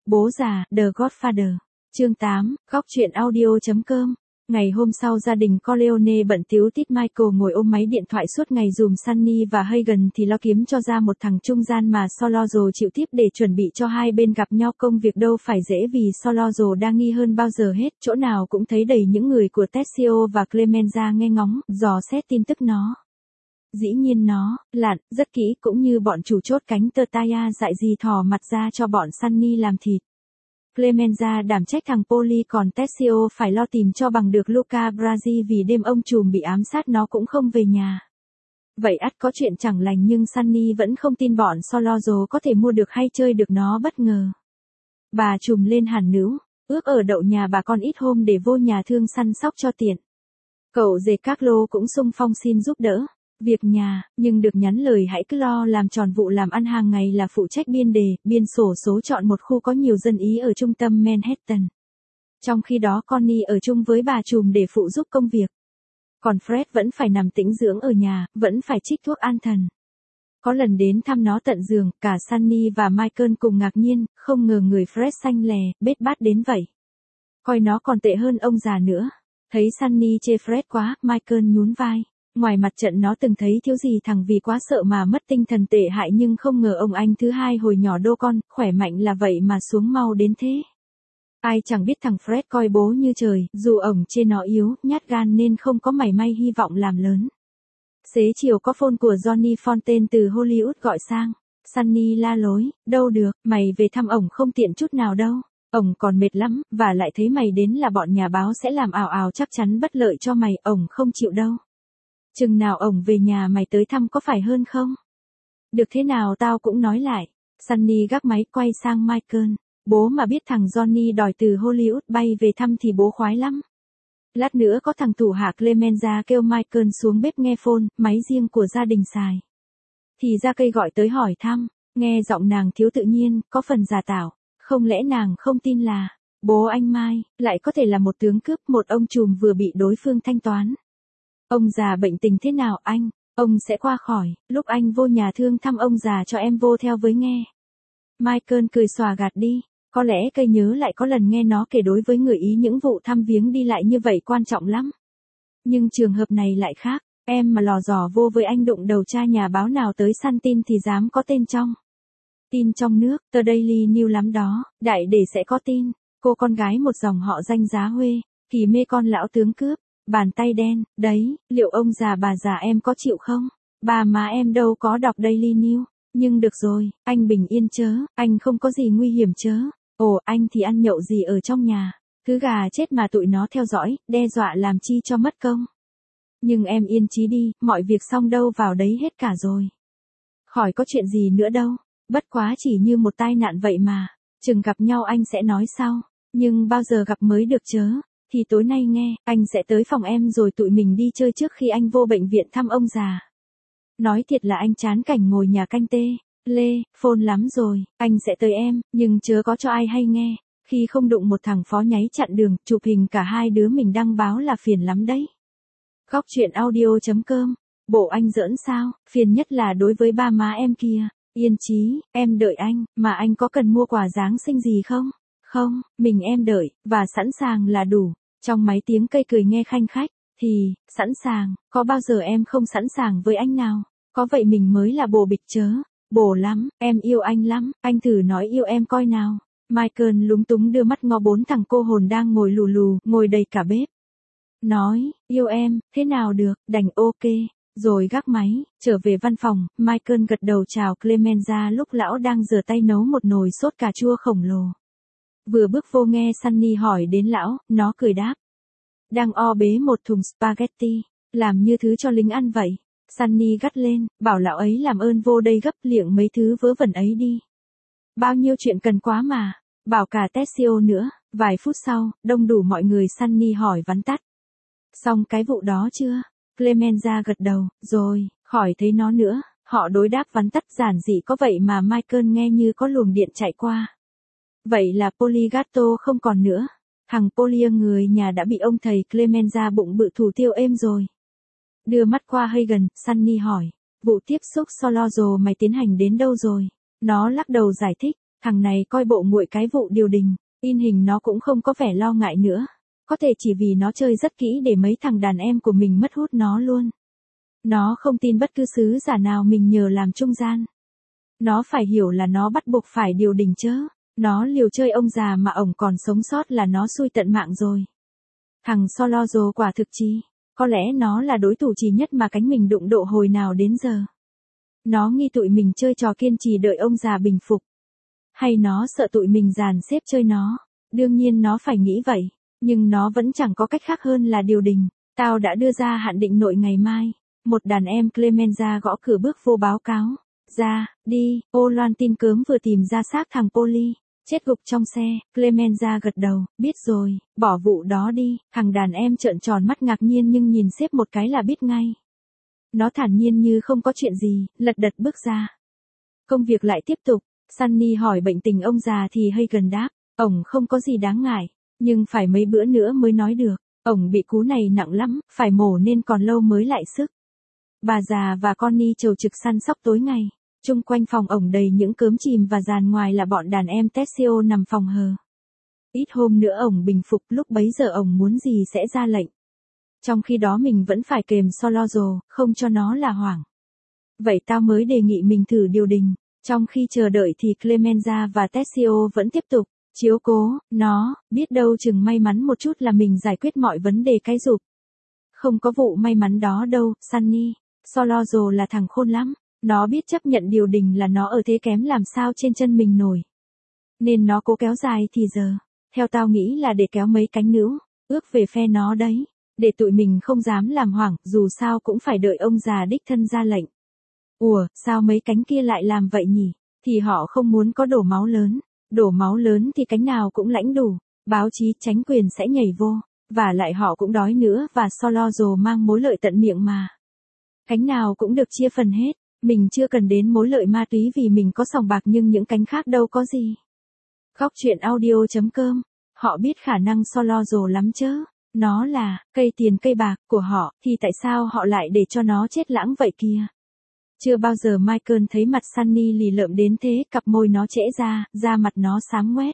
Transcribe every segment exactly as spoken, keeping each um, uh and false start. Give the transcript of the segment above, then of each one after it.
Bố già, The Godfather. Chương tám, góc truyện audio chấm com. Ngày hôm sau gia đình Corleone bận tíu tít, Michael ngồi ôm máy điện thoại suốt ngày dùm Sunny và Hagen thì lo kiếm cho ra một thằng trung gian mà Solozzo chịu tiếp để chuẩn bị cho hai bên gặp nhau. Công việc đâu phải dễ vì Solozzo đa nghi hơn bao giờ hết, chỗ nào cũng thấy đầy những người của Tessio và Clemenza nghe ngóng, dò xét tin tức nó. Dĩ nhiên nó, lặn, rất kỹ cũng như bọn chủ chốt cánh tơ Taya dại gì thò mặt ra cho bọn Sunny làm thịt. Clemenza đảm trách thằng Poli, còn Tessio phải lo tìm cho bằng được Luca Brasi vì đêm ông trùm bị ám sát nó cũng không về nhà. Vậy ắt có chuyện chẳng lành, nhưng Sunny vẫn không tin bọn Solozzo có thể mua được hay chơi được nó. Bất ngờ bà trùm lên hẳn nữu, ước ở đậu nhà bà con ít hôm để vô nhà thương săn sóc cho tiện. Cậu dề Carlo cũng xung phong xin giúp đỡ việc nhà, nhưng được nhắn lời hãy cứ lo làm tròn vụ làm ăn hàng ngày là phụ trách biên đề, biên sổ số, chọn một khu có nhiều dân Ý ở trung tâm Manhattan. Trong khi đó Connie ở chung với bà trùm để phụ giúp công việc. Còn Fred vẫn phải nằm tĩnh dưỡng ở nhà, vẫn phải trích thuốc an thần. Có lần đến thăm nó tận giường, cả Sunny và Michael cùng ngạc nhiên, không ngờ người Fred xanh lè, bết bát đến vậy. Coi nó còn tệ hơn ông già nữa. Thấy Sunny chê Fred quá, Michael nhún vai. Ngoài mặt trận nó từng thấy thiếu gì thằng vì quá sợ mà mất tinh thần tệ hại, nhưng không ngờ ông anh thứ hai hồi nhỏ đô con, khỏe mạnh là vậy mà xuống mau đến thế. Ai chẳng biết thằng Fred coi bố như trời, dù ổng chê nó yếu, nhát gan nên không có mảy may hy vọng làm lớn. Xế chiều có phone của Johnny Fontaine từ Hollywood gọi sang. Sunny la lối, đâu được, mày về thăm ổng không tiện chút nào đâu. Ổng còn mệt lắm, và lại thấy mày đến là bọn nhà báo sẽ làm ào ào, chắc chắn bất lợi cho mày, ổng không chịu đâu. Chừng nào ổng về nhà mày tới thăm có phải hơn không? Được thế nào tao cũng nói lại. Sunny gác máy quay sang Michael. Bố mà biết thằng Johnny đòi từ Hollywood bay về thăm thì bố khoái lắm. Lát nữa có thằng thủ hạ Clemenza kêu Michael xuống bếp nghe phone, máy riêng của gia đình xài. Thì ra cây gọi tới hỏi thăm, nghe giọng nàng thiếu tự nhiên, có phần giả tạo. Không lẽ nàng không tin là bố anh Mai lại có thể là một tướng cướp, một ông trùm vừa bị đối phương thanh toán. Ông già bệnh tình thế nào anh? Ông sẽ qua khỏi, lúc anh vô nhà thương thăm ông già cho em vô theo với nghe. Michael cười xòa gạt đi. Có lẽ cây nhớ lại có lần nghe nó kể đối với người Ý những vụ thăm viếng đi lại như vậy quan trọng lắm. Nhưng trường hợp này lại khác, em mà lò dò vô với anh đụng đầu cha nhà báo nào tới săn tin thì dám có tên trong. Tin trong nước, tờ Daily News lắm đó, đại để sẽ có tin. Cô con gái một dòng họ danh giá Huê, kỳ mê con lão tướng cướp. Bàn tay đen, đấy, liệu ông già bà già em có chịu không? Bà má em đâu có đọc Daily News. Nhưng được rồi, anh bình yên chớ, anh không có gì nguy hiểm chớ. Ồ, anh thì ăn nhậu gì ở trong nhà? Cứ gà chết mà tụi nó theo dõi, đe dọa làm chi cho mất công. Nhưng em yên chí đi, mọi việc xong đâu vào đấy hết cả rồi. Khỏi có chuyện gì nữa đâu, bất quá chỉ như một tai nạn vậy mà. Chừng gặp nhau anh sẽ nói sau, nhưng bao giờ gặp mới được chớ. Thì tối nay nghe, anh sẽ tới phòng em rồi tụi mình đi chơi trước khi anh vô bệnh viện thăm ông già. Nói thiệt là anh chán cảnh ngồi nhà canh tê, lê, phone lắm rồi, anh sẽ tới em, nhưng chớ có cho ai hay nghe. Khi không đụng một thằng phó nháy chặn đường, chụp hình cả hai đứa mình đăng báo là phiền lắm đấy. Góc truyện audio chấm com. Bộ anh giỡn sao, phiền nhất là đối với ba má em kia. Yên chí, em đợi anh, mà anh có cần mua quà Giáng sinh gì không? Không, mình em đợi, và sẵn sàng là đủ. Trong máy tiếng cây cười nghe khanh khách, thì, sẵn sàng, có bao giờ em không sẵn sàng với anh nào? Có vậy mình mới là bồ bịch chớ. Bồ lắm, em yêu anh lắm, anh thử nói yêu em coi nào. Michael lúng túng đưa mắt ngó bốn thằng cô hồn đang ngồi lù lù, ngồi đầy cả bếp. Nói, yêu em, thế nào được, đành ok. Rồi gác máy, trở về văn phòng, Michael gật đầu chào Clemenza lúc lão đang rửa tay nấu một nồi sốt cà chua khổng lồ. Vừa bước vô nghe Sunny hỏi đến lão, nó cười đáp. Đang o bế một thùng spaghetti, làm như thứ cho lính ăn vậy. Sunny gắt lên, bảo lão ấy làm ơn vô đây gấp liệng mấy thứ vớ vẩn ấy đi. Bao nhiêu chuyện cần quá mà, bảo cả Tessio nữa. Vài phút sau, đông đủ mọi người. Sunny hỏi vắn tắt. Xong cái vụ đó chưa? Clemenza gật đầu, rồi, khỏi thấy nó nữa. Họ đối đáp vắn tắt giản dị có vậy mà Michael nghe như có luồng điện chạy qua. Vậy là Poligato không còn nữa. Thằng Polia người nhà đã bị ông thầy Clemenza bụng bự thủ tiêu êm rồi. Đưa mắt qua Hagen, Sunny hỏi, vụ tiếp xúc Solozzo mày tiến hành đến đâu rồi? Nó lắc đầu giải thích, Thằng này coi bộ nguội cái vụ điều đình, in hình nó cũng không có vẻ lo ngại nữa. Có thể chỉ vì nó chơi rất kỹ để mấy thằng đàn em của mình mất hút nó luôn. Nó không tin bất cứ sứ giả nào mình nhờ làm trung gian. Nó phải hiểu là nó bắt buộc phải điều đình chớ. Nó liều chơi ông già mà ổng còn sống sót là nó xui tận mạng rồi. Thằng Solozo quả thực chi, có lẽ nó là đối thủ chí nhất mà cánh mình đụng độ hồi nào đến giờ. Nó nghi tụi mình chơi trò kiên trì đợi ông già bình phục. Hay nó sợ tụi mình dàn xếp chơi nó. Đương nhiên nó phải nghĩ vậy, nhưng nó vẫn chẳng có cách khác hơn là điều đình. Tao đã đưa ra hạn định nội ngày mai. Một đàn em Clemenza gõ cửa bước vô báo cáo. Ra, đi, ô loan tin cớm vừa tìm ra xác thằng Poli. Chết gục trong xe, Clemenza gật đầu, biết rồi, bỏ vụ đó đi. Thằng đàn em trợn tròn mắt ngạc nhiên nhưng nhìn sếp một cái là biết ngay. Nó thản nhiên như không có chuyện gì, lật đật bước ra. Công việc lại tiếp tục, Sunny hỏi bệnh tình ông già thì Hagen đáp, ổng không có gì đáng ngại, nhưng phải mấy bữa nữa mới nói được. Ổng bị cú này nặng lắm, phải mổ nên còn lâu mới lại sức. Bà già và Connie trầu trực săn sóc tối ngày. Chung quanh phòng ổng đầy những cớm chìm và dàn ngoài là bọn đàn em Tessio nằm phòng hờ. Ít hôm nữa ổng bình phục, lúc bấy giờ ổng muốn gì sẽ ra lệnh. Trong khi đó mình vẫn phải kềm Solozo, không cho nó là hoảng. Vậy tao mới đề nghị mình thử điều đình. Trong khi chờ đợi thì Clemenza và Tessio vẫn tiếp tục chiếu cố nó, biết đâu chừng may mắn một chút là mình giải quyết mọi vấn đề cái rụp. Không có vụ may mắn đó đâu, Sunny. Solozo là thằng khôn lắm. Nó biết chấp nhận điều đình là nó ở thế kém làm sao trên chân mình nổi. Nên nó cố kéo dài thì giờ. Theo tao nghĩ là để kéo mấy cánh nữ, ước về phe nó đấy. Để tụi mình không dám làm hoảng, dù sao cũng phải đợi ông già đích thân ra lệnh. Ủa, sao mấy cánh kia lại làm vậy nhỉ? Thì họ không muốn có đổ máu lớn. Đổ máu lớn thì cánh nào cũng lãnh đủ. Báo chí tránh quyền sẽ nhảy vô. Và lại họ cũng đói nữa và Solozo mang mối lợi tận miệng mà. Cánh nào cũng được chia phần hết. Mình chưa cần đến mối lợi ma túy vì mình có sòng bạc nhưng những cánh khác đâu có gì. Góc truyện audio chấm com. Họ biết khả năng Solozo lắm chớ. Nó là cây tiền cây bạc của họ, thì tại sao họ lại để cho nó chết lãng vậy kia? Chưa bao giờ Michael thấy mặt Sunny lì lợm đến thế, cặp môi nó trễ ra, da mặt nó xám ngoét.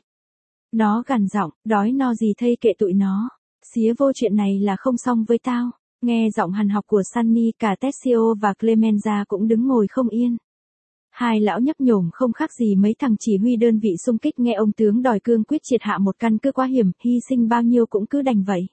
Nó gằn giọng, đói no gì thây kệ tụi nó. Xía vô chuyện này là không xong với tao. Nghe giọng hằn học của Sunny, cả Tessio và Clemenza cũng đứng ngồi không yên. Hai lão nhấp nhổm không khác gì mấy thằng chỉ huy đơn vị xung kích nghe ông tướng đòi cương quyết triệt hạ một căn cứ quá hiểm, hy sinh bao nhiêu cũng cứ đành vậy.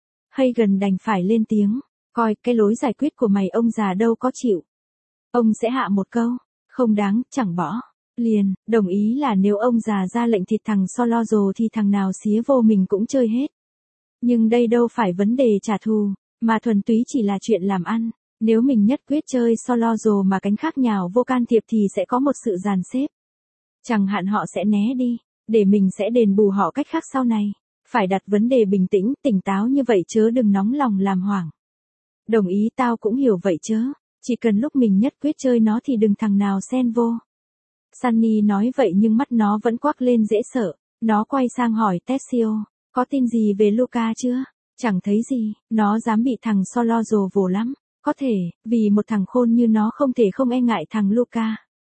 Hagen đành phải lên tiếng, coi cái lối giải quyết của mày ông già đâu có chịu. Ông sẽ hạ một câu, không đáng, chẳng bỏ. Liền, đồng ý là nếu ông già ra lệnh thịt thằng Solozo thì thằng nào xía vô mình cũng chơi hết. Nhưng đây đâu phải vấn đề trả thù, mà thuần túy chỉ là chuyện làm ăn. Nếu mình nhất quyết chơi Solozo mà cánh khác nhào vô can thiệp thì sẽ có một sự dàn xếp. Chẳng hạn họ sẽ né đi, để mình sẽ đền bù họ cách khác sau này. Phải đặt vấn đề bình tĩnh, tỉnh táo như vậy chớ đừng nóng lòng làm hoảng. Đồng ý, tao cũng hiểu vậy chớ. Chỉ cần lúc mình nhất quyết chơi nó thì đừng thằng nào xen vô. Sunny nói vậy nhưng mắt nó vẫn quắc lên dễ sợ. Nó quay sang hỏi Tessio, có tin gì về Luca chưa? Chẳng thấy gì, nó dám bị thằng Solozo vồ lắm. Có thể, vì một thằng khôn như nó không thể không e ngại thằng Luca.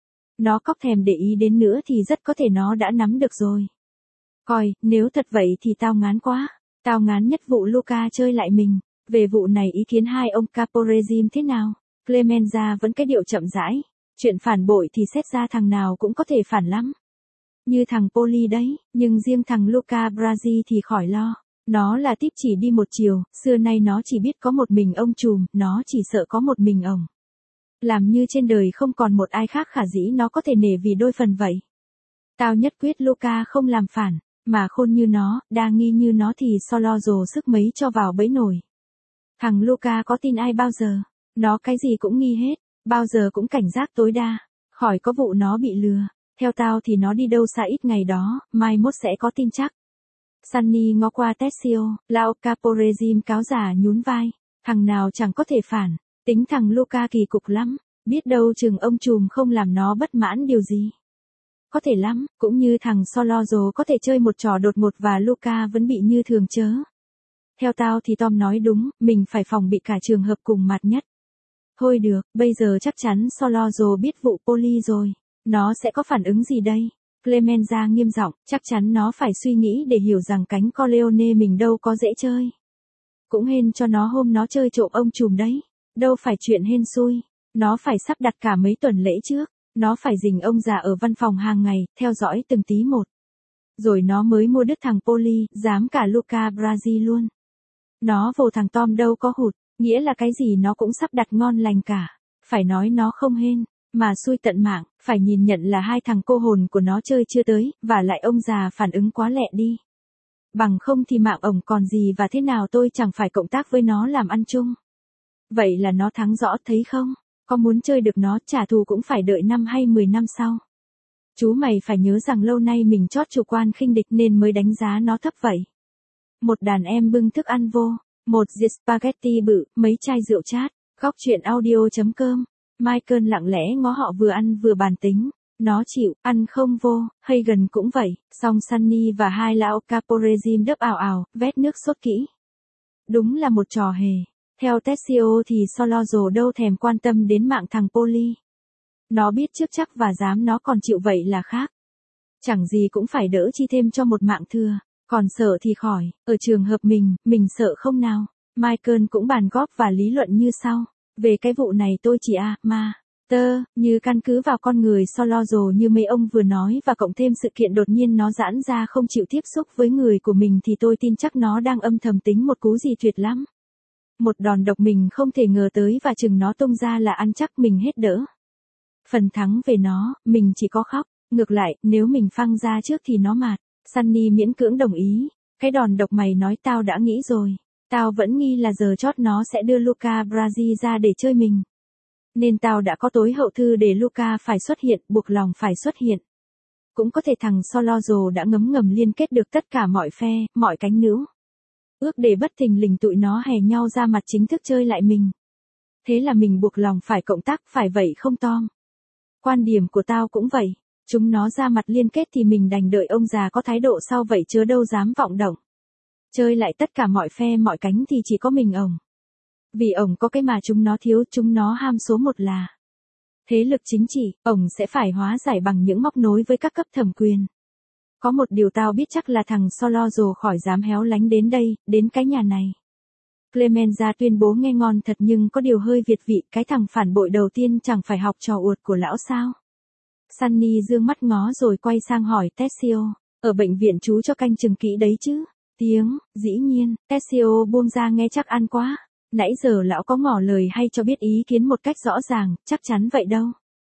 Nó cóc thèm để ý đến nữa thì rất có thể nó đã nắm được rồi. Coi, nếu thật vậy thì tao ngán quá. Tao ngán nhất vụ Luca chơi lại mình. Về vụ này ý kiến hai ông Caporegime thế nào? Clemenza vẫn cái điệu chậm rãi. Chuyện phản bội thì xét ra thằng nào cũng có thể phản lắm. Như thằng Poli đấy, nhưng riêng thằng Luca Brasi thì khỏi lo. Nó là típ chỉ đi một chiều, xưa nay nó chỉ biết có một mình ông trùm, nó chỉ sợ có một mình ổng. Làm như trên đời không còn một ai khác khả dĩ nó có thể nể vì đôi phần vậy. Tao nhất quyết Luca không làm phản, mà khôn như nó, đa nghi như nó thì Solozo sức mấy cho vào bẫy nổi. Thằng Luca có tin ai bao giờ, nó cái gì cũng nghi hết, bao giờ cũng cảnh giác tối đa, khỏi có vụ nó bị lừa. Theo tao thì nó đi đâu xa ít ngày đó, mai mốt sẽ có tin chắc. Sunny ngó qua Tessio, lão Caporegime cáo giả nhún vai. Thằng nào chẳng có thể phản, tính thằng Luca kỳ cục lắm, biết đâu chừng ông trùm không làm nó bất mãn điều gì. Có thể lắm, cũng như thằng Solozo có thể chơi một trò đột ngột và Luca vẫn bị như thường chớ. Theo tao thì Tom nói đúng, mình phải phòng bị cả trường hợp cùng mặt nhất. Thôi được, bây giờ chắc chắn Solozo biết vụ Poli rồi. Nó sẽ có phản ứng gì đây? Clemenza nghiêm giọng, chắc chắn nó phải suy nghĩ để hiểu rằng cánh Corleone mình đâu có dễ chơi. Cũng hên cho nó hôm nó chơi trộm ông trùm đấy. Đâu phải chuyện hên xui. Nó phải sắp đặt cả mấy tuần lễ trước. Nó phải rình ông già ở văn phòng hàng ngày, theo dõi từng tí một. Rồi nó mới mua đứt thằng Poli, dám cả Luca Brazil luôn. Nó vồ thằng Tom đâu có hụt, nghĩa là cái gì nó cũng sắp đặt ngon lành cả. Phải nói nó không hên, mà xui tận mạng, phải nhìn nhận là hai thằng cô hồn của nó chơi chưa tới, và lại ông già phản ứng quá lẹ đi. Bằng không thì mạng ổng còn gì và thế nào tôi chẳng phải cộng tác với nó làm ăn chung. Vậy là nó thắng rõ thấy không? Có muốn chơi được nó trả thù cũng phải đợi năm hay mười năm sau. Chú mày phải nhớ rằng lâu nay mình chót chủ quan khinh địch nên mới đánh giá nó thấp vậy. Một đàn em bưng thức ăn vô, một dĩa spaghetti bự, mấy chai rượu chát, góc chuyện audio chấm com. Michael lặng lẽ ngó họ vừa ăn vừa bàn tính. Nó chịu, ăn không vô, Hagen cũng vậy, song Sunny và hai lão Caporegim đớp ào ào, vét nước sốt kỹ. Đúng là một trò hề. Theo Tessio thì Solozzo đâu thèm quan tâm đến mạng thằng Poli. Nó biết trước chắc và dám nó còn chịu vậy là khác. Chẳng gì cũng phải đỡ chi thêm cho một mạng thừa, còn sợ thì khỏi, ở trường hợp mình, mình sợ không nào. Michael cũng bàn góp và lý luận như sau. Về cái vụ này tôi chỉ à, mà, tơ, như căn cứ vào con người Solozzo như mấy ông vừa nói và cộng thêm sự kiện đột nhiên nó giãn ra không chịu tiếp xúc với người của mình thì tôi tin chắc nó đang âm thầm tính một cú gì tuyệt lắm. Một đòn độc mình không thể ngờ tới và chừng nó tung ra là ăn chắc mình hết đỡ. Phần thắng về nó, mình chỉ có khóc, ngược lại, nếu mình phăng ra trước thì nó mạt. Sunny miễn cưỡng đồng ý, cái đòn độc mày nói tao đã nghĩ rồi. Tao vẫn nghi là giờ chót nó sẽ đưa Luca Brazil ra để chơi mình. Nên tao đã có tối hậu thư để Luca phải xuất hiện, buộc lòng phải xuất hiện. Cũng có thể thằng Solozzo đã ngấm ngầm liên kết được tất cả mọi phe, mọi cánh nữ. Ước để bất thình lình tụi nó hè nhau ra mặt chính thức chơi lại mình. Thế là mình buộc lòng phải cộng tác, phải vậy không Tom? Quan điểm của tao cũng vậy. Chúng nó ra mặt liên kết thì mình đành đợi ông già có thái độ sau vậy chớ đâu dám vọng động. Chơi lại tất cả mọi phe mọi cánh thì chỉ có mình ổng. Vì ổng có cái mà chúng nó thiếu, chúng nó ham số một là thế lực chính trị, ổng sẽ phải hóa giải bằng những móc nối với các cấp thẩm quyền. Có một điều tao biết chắc là thằng Solozzo khỏi dám héo lánh đến đây, đến cái nhà này. Clemenza tuyên bố nghe ngon thật nhưng có điều hơi việt vị, cái thằng phản bội đầu tiên chẳng phải học trò uột của lão sao. Sunny dương mắt ngó rồi quay sang hỏi Tessio, ở bệnh viện chú cho canh chừng kỹ đấy chứ? Tiếng, dĩ nhiên, Tessio buông ra nghe chắc ăn quá. Nãy giờ lão có ngỏ lời hay cho biết ý kiến một cách rõ ràng, chắc chắn vậy đâu.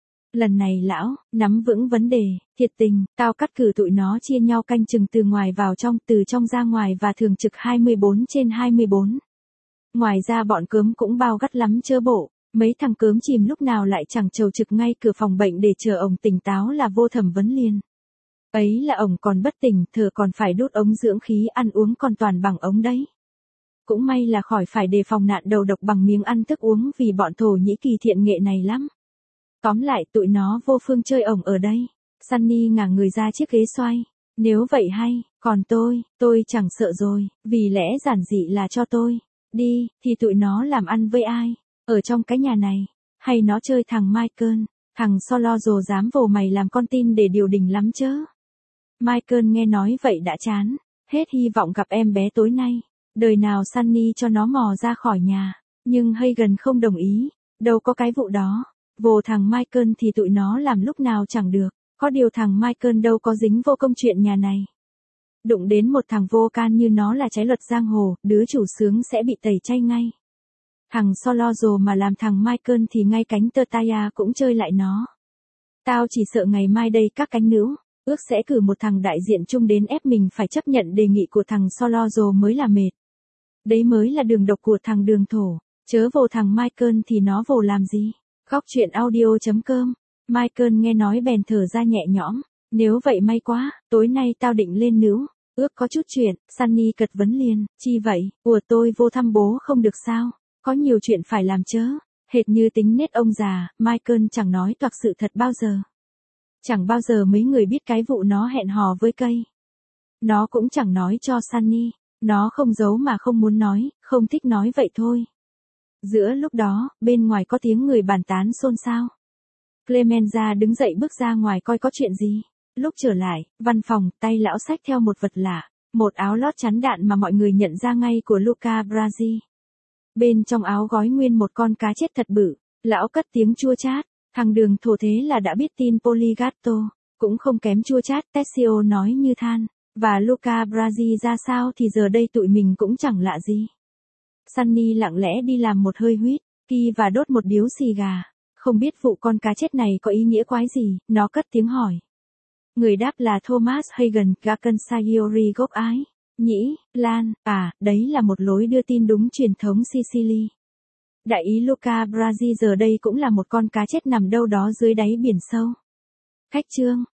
Lần này lão, nắm vững vấn đề, thiệt tình, tao cắt cử tụi nó chia nhau canh chừng từ ngoài vào trong, từ trong ra ngoài và thường trực hai mươi bốn trên hai mươi bốn. Ngoài ra bọn cớm cũng bao gắt lắm chơ bộ, mấy thằng cớm chìm lúc nào lại chẳng trầu trực ngay cửa phòng bệnh để chờ ổng tỉnh táo là vô thẩm vấn liền. Ấy là ổng còn bất tỉnh, thở còn phải đốt ống dưỡng khí, ăn uống còn toàn bằng ống đấy. Cũng may là khỏi phải đề phòng nạn đầu độc bằng miếng ăn thức uống vì bọn Thổ Nhĩ Kỳ thiện nghệ này lắm. Tóm lại tụi nó vô phương chơi ổng ở đây. Sunny ngả người ra chiếc ghế xoay. Nếu vậy hay, còn tôi, tôi chẳng sợ rồi, vì lẽ giản dị là cho tôi đi, thì tụi nó làm ăn với ai? Ở trong cái nhà này, hay nó chơi thằng Michael, thằng Solozzo dám vồ mày làm con tin để điều đình lắm chớ. Michael nghe nói vậy đã chán, hết hy vọng gặp em bé tối nay. Đời nào Sunny cho nó mò ra khỏi nhà, nhưng Hagen không đồng ý, đâu có cái vụ đó. Vồ thằng Michael thì tụi nó làm lúc nào chẳng được, có điều thằng Michael đâu có dính vô công chuyện nhà này. Đụng đến một thằng vô can như nó là trái luật giang hồ, đứa chủ sướng sẽ bị tẩy chay ngay. Thằng Solozzo mà làm thằng Michael thì ngay cánh Tertaya cũng chơi lại nó. Tao chỉ sợ ngày mai đây các cánh nữ, ước sẽ cử một thằng đại diện chung đến ép mình phải chấp nhận đề nghị của thằng Solozzo mới là mệt. Đấy mới là đường độc của thằng đường thổ, chớ vồ thằng Michael thì nó vồ làm gì. Góc chuyện audio chấm com. Michael nghe nói bèn thở ra nhẹ nhõm. Nếu vậy may quá, tối nay tao định lên nữ, ước có chút chuyện. Sunny cật vấn liền, chi vậy, ủa tôi vô thăm bố không được sao, có nhiều chuyện phải làm chớ. Hệt như tính nết ông già, Michael chẳng nói toạc sự thật bao giờ. Chẳng bao giờ mấy người biết cái vụ nó hẹn hò với cây. Nó cũng chẳng nói cho Sunny, nó không giấu mà không muốn nói, không thích nói vậy thôi. Giữa lúc đó, bên ngoài có tiếng người bàn tán xôn xao. Clemenza đứng dậy bước ra ngoài coi có chuyện gì. Lúc trở lại, văn phòng, tay lão xách theo một vật lạ, một áo lót chắn đạn mà mọi người nhận ra ngay của Luca Brasi. Bên trong áo gói nguyên một con cá chết thật bự, lão cất tiếng chua chát, thằng Đường thổ thế là đã biết tin Poligatto, cũng không kém chua chát, Tessio nói như than, và Luca Brasi ra sao thì giờ đây tụi mình cũng chẳng lạ gì. Sunny lặng lẽ đi làm một hơi huýt, ki và đốt một điếu xì gà, không biết vụ con cá chết này có ý nghĩa quái gì, nó cất tiếng hỏi. Người đáp là Thomas Hagen, Gacansaiori gốc Ái, Nhĩ, Lan, à, đấy là một lối đưa tin đúng truyền thống Sicily. Đại ý Luca Brasi giờ đây cũng là một con cá chết nằm đâu đó dưới đáy biển sâu. Khách trương,